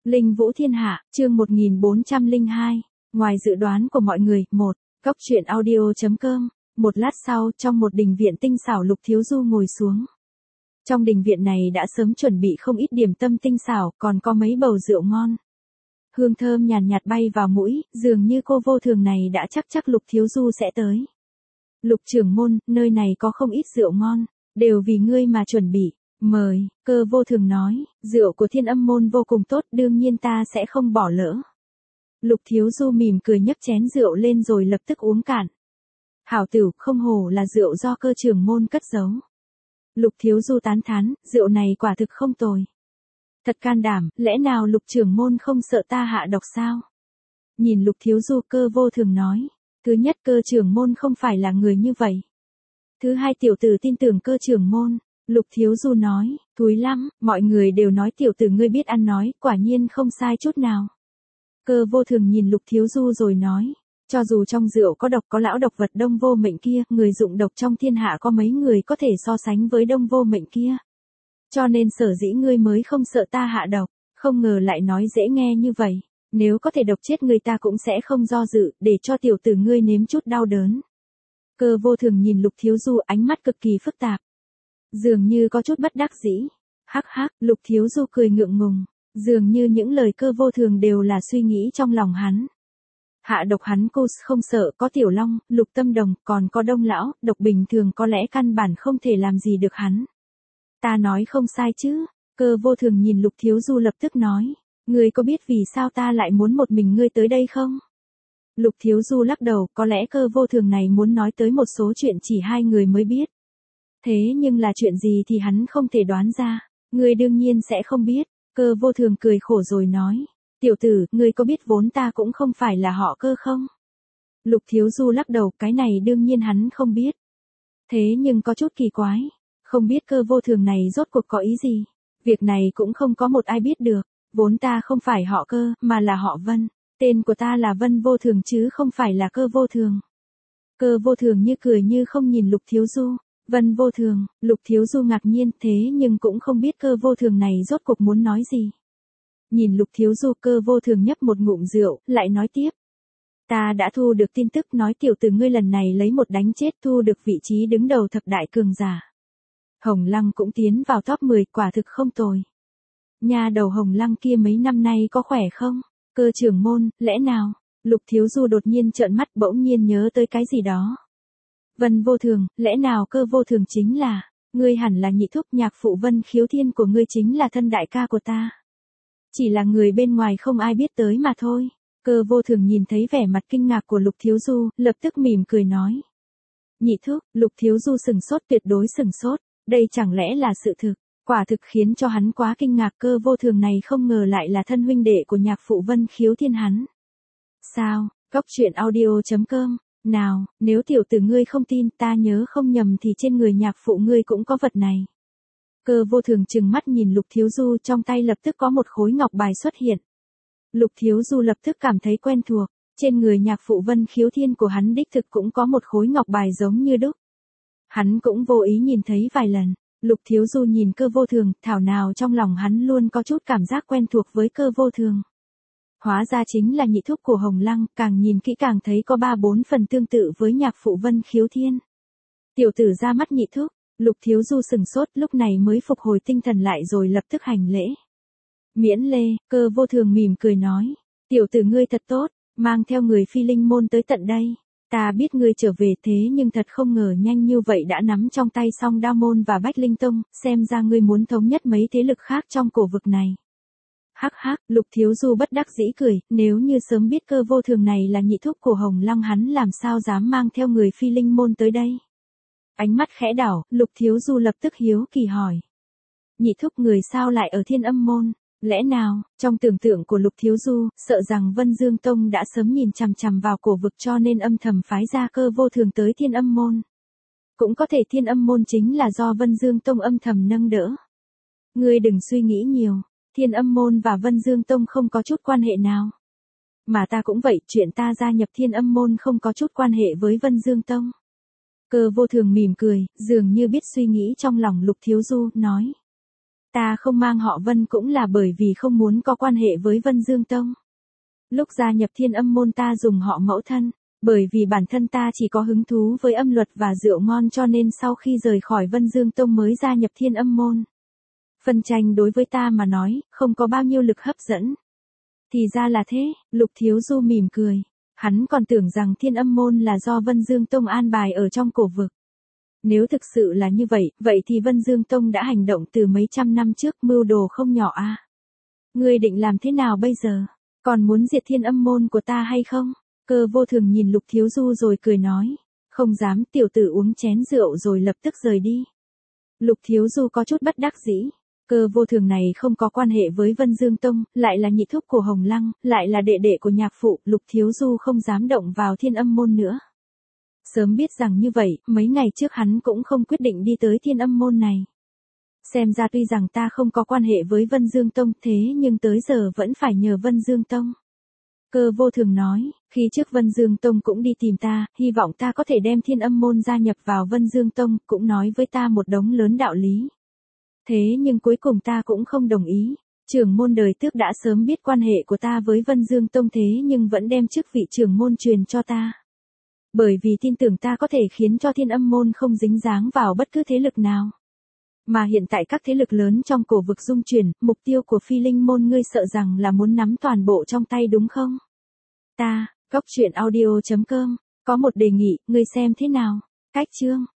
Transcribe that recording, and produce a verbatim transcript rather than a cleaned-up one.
Linh Vũ Thiên Hạ, chương một nghìn bốn trăm lẻ hai. Ngoài dự đoán của mọi người, một. Cốc truyện audio chấm com. Một lát sau, trong một đình viện tinh xảo, Lục Thiếu Du ngồi xuống. Trong đình viện này đã sớm chuẩn bị không ít điểm tâm tinh xảo, còn có mấy bầu rượu ngon. Hương thơm nhàn nhạt bay vào mũi, dường như cô vô thường này đã chắc chắc Lục Thiếu Du sẽ tới. Lục trưởng môn, nơi này có không ít rượu ngon, đều vì ngươi mà chuẩn bị. Mời, Cơ vô thường nói, rượu của Thiên Âm môn vô cùng tốt, đương nhiên ta sẽ không bỏ lỡ. Lục Thiếu Du mỉm cười nhấc chén rượu lên rồi lập tức uống cạn. Hảo tử, không hổ là rượu do Cơ trưởng môn cất giấu. Lục Thiếu Du tán thán, rượu này quả thực không tồi. Thật can đảm, lẽ nào Lục trưởng môn không sợ ta hạ độc sao? Nhìn Lục Thiếu Du, Cơ vô thường nói, thứ nhất, Cơ trưởng môn không phải là người như vậy. Thứ hai, tiểu tử tin tưởng Cơ trưởng môn. Lục Thiếu Du nói, thúi lắm, mọi người đều nói tiểu tử ngươi biết ăn nói, quả nhiên không sai chút nào. Cơ vô thường nhìn Lục Thiếu Du rồi nói, cho dù trong rượu có độc, có lão độc vật Đông Vô Mệnh kia, người dụng độc trong thiên hạ có mấy người có thể so sánh với Đông Vô Mệnh kia. Cho nên sở dĩ ngươi mới không sợ ta hạ độc, không ngờ lại nói dễ nghe như vậy. Nếu có thể độc chết người ta cũng sẽ không do dự, để cho tiểu tử ngươi nếm chút đau đớn. Cơ vô thường nhìn Lục Thiếu Du, ánh mắt cực kỳ phức tạp. Dường như có chút bất đắc dĩ. Hắc hắc, Lục Thiếu Du cười ngượng ngùng. Dường như những lời Cơ vô thường đều là suy nghĩ trong lòng hắn. Hạ độc hắn cô không sợ, có Tiểu Long, Lục Tâm Đồng, còn có Đông Lão, độc bình thường có lẽ căn bản không thể làm gì được hắn. Ta nói không sai chứ? Cơ vô thường nhìn Lục Thiếu Du lập tức nói. Ngươi có biết vì sao ta lại muốn một mình ngươi tới đây không? Lục Thiếu Du lắc đầu, có lẽ Cơ vô thường này muốn nói tới một số chuyện chỉ hai người mới biết. Thế nhưng là chuyện gì thì hắn không thể đoán ra, ngươi đương nhiên sẽ không biết. Cơ vô thường cười khổ rồi nói, tiểu tử, ngươi có biết vốn ta cũng không phải là họ Cơ không? Lục Thiếu Du lắc đầu, cái này đương nhiên hắn không biết. Thế nhưng có chút kỳ quái, không biết Cơ vô thường này rốt cuộc có ý gì. Việc này cũng không có một ai biết được, vốn ta không phải họ Cơ, mà là họ Vân. Tên của ta là Vân Vô Thường chứ không phải là Cơ vô thường. Cơ vô thường như cười như không nhìn Lục Thiếu Du. Vân Vô Thường, Lục Thiếu Du ngạc nhiên, thế nhưng cũng không biết Cơ vô thường này rốt cuộc muốn nói gì. Nhìn Lục Thiếu Du, Cơ vô thường nhấp một ngụm rượu, lại nói tiếp. Ta đã thu được tin tức nói tiểu tử ngươi lần này lấy một đánh chết thu được vị trí đứng đầu thập đại cường giả. Hồng Lăng cũng tiến vào top mười, quả thực không tồi. Nhà đầu Hồng Lăng kia mấy năm nay có khỏe không? Cơ trưởng môn, lẽ nào? Lục Thiếu Du đột nhiên trợn mắt, bỗng nhiên nhớ tới cái gì đó. Vân Vô Thường, lẽ nào Cơ vô thường chính là, ngươi hẳn là nhị thúc, nhạc phụ Vân Khiếu Thiên của ngươi chính là thân đại ca của ta. Chỉ là người bên ngoài không ai biết tới mà thôi. Cơ vô thường nhìn thấy vẻ mặt kinh ngạc của Lục Thiếu Du, lập tức mỉm cười nói. Nhị thúc, Lục Thiếu Du sừng sốt, tuyệt đối sừng sốt, đây chẳng lẽ là sự thực, quả thực khiến cho hắn quá kinh ngạc. Cơ vô thường này không ngờ lại là thân huynh đệ của nhạc phụ Vân Khiếu Thiên hắn. Sao, Cốc truyện audio chấm com. Nào, nếu tiểu tử ngươi không tin, ta nhớ không nhầm thì trên người nhạc phụ ngươi cũng có vật này. Cơ vô thường trừng mắt nhìn Lục Thiếu Du, trong tay lập tức có một khối ngọc bài xuất hiện. Lục Thiếu Du lập tức cảm thấy quen thuộc, trên người nhạc phụ Vân Khiếu Thiên của hắn đích thực cũng có một khối ngọc bài giống như đúc. Hắn cũng vô ý nhìn thấy vài lần. Lục Thiếu Du nhìn Cơ vô thường, thảo nào trong lòng hắn luôn có chút cảm giác quen thuộc với Cơ vô thường. Hóa ra chính là nhị thúc của Hồng Lăng, càng nhìn kỹ càng thấy có ba bốn phần tương tự với nhạc phụ Vân Khiếu Thiên. Tiểu tử ra mắt nhị thúc, Lục Thiếu Du sừng sốt, lúc này mới phục hồi tinh thần lại rồi lập tức hành lễ. Miễn lê, Cơ vô thường mỉm cười nói, tiểu tử ngươi thật tốt, mang theo người Phi Linh môn tới tận đây. Ta biết ngươi trở về thế nhưng thật không ngờ nhanh như vậy đã nắm trong tay Song Đao môn và Bách Linh tông, xem ra ngươi muốn thống nhất mấy thế lực khác trong cổ vực này. Hắc hắc, Lục Thiếu Du bất đắc dĩ cười, nếu như sớm biết Cơ vô thường này là nhị thúc của Hồng Lăng hắn làm sao dám mang theo người Phi Linh môn tới đây. Ánh mắt khẽ đảo, Lục Thiếu Du lập tức hiếu kỳ hỏi. Nhị thúc người sao lại ở Thiên Âm môn? Lẽ nào, trong tưởng tượng của Lục Thiếu Du, sợ rằng Vân Dương Tông đã sớm nhìn chằm chằm vào cổ vực cho nên âm thầm phái ra Cơ vô thường tới Thiên Âm môn. Cũng có thể Thiên Âm môn chính là do Vân Dương Tông âm thầm nâng đỡ. Ngươi đừng suy nghĩ nhiều. Thiên Âm môn và Vân Dương Tông không có chút quan hệ nào. Mà ta cũng vậy, chuyện ta gia nhập Thiên Âm môn không có chút quan hệ với Vân Dương Tông. Cơ vô thường mỉm cười, dường như biết suy nghĩ trong lòng Lục Thiếu Du, nói. Ta không mang họ Vân cũng là bởi vì không muốn có quan hệ với Vân Dương Tông. Lúc gia nhập Thiên Âm môn ta dùng họ mẫu thân, bởi vì bản thân ta chỉ có hứng thú với âm luật và rượu ngon cho nên sau khi rời khỏi Vân Dương Tông mới gia nhập Thiên Âm môn. Phân tranh đối với ta mà nói, không có bao nhiêu lực hấp dẫn. Thì ra là thế, Lục Thiếu Du mỉm cười. Hắn còn tưởng rằng Thiên Âm môn là do Vân Dương Tông an bài ở trong cổ vực. Nếu thực sự là như vậy, vậy thì Vân Dương Tông đã hành động từ mấy trăm năm trước, mưu đồ không nhỏ a. À? Ngươi định làm thế nào bây giờ? Còn muốn diệt Thiên Âm môn của ta hay không? Cơ Vô Thường nhìn Lục Thiếu Du rồi cười nói. Không dám, tiểu tử uống chén rượu rồi lập tức rời đi. Lục Thiếu Du có chút bất đắc dĩ. Cơ Vô Thường này không có quan hệ với Vân Dương Tông, lại là nhị thúc của Hồng Lăng, lại là đệ đệ của nhạc phụ, Lục Thiếu Du không dám động vào Thiên Âm môn nữa. Sớm biết rằng như vậy, mấy ngày trước hắn cũng không quyết định đi tới Thiên Âm môn này. Xem ra tuy rằng ta không có quan hệ với Vân Dương Tông thế nhưng tới giờ vẫn phải nhờ Vân Dương Tông. Cơ Vô Thường nói, khi trước Vân Dương Tông cũng đi tìm ta, hy vọng ta có thể đem Thiên Âm môn gia nhập vào Vân Dương Tông, cũng nói với ta một đống lớn đạo lý. Thế nhưng cuối cùng ta cũng không đồng ý. Trưởng môn đời Tước đã sớm biết quan hệ của ta với Vân Dương Tông thế nhưng vẫn đem chức vị trưởng môn truyền cho ta. Bởi vì tin tưởng ta có thể khiến cho Thiên Âm môn không dính dáng vào bất cứ thế lực nào. Mà hiện tại các thế lực lớn trong cổ vực dung chuyển, mục tiêu của Phi Linh môn ngươi sợ rằng là muốn nắm toàn bộ trong tay đúng không? Ta, Góc Truyện Audio chấm com, có một đề nghị, ngươi xem thế nào? Cách chương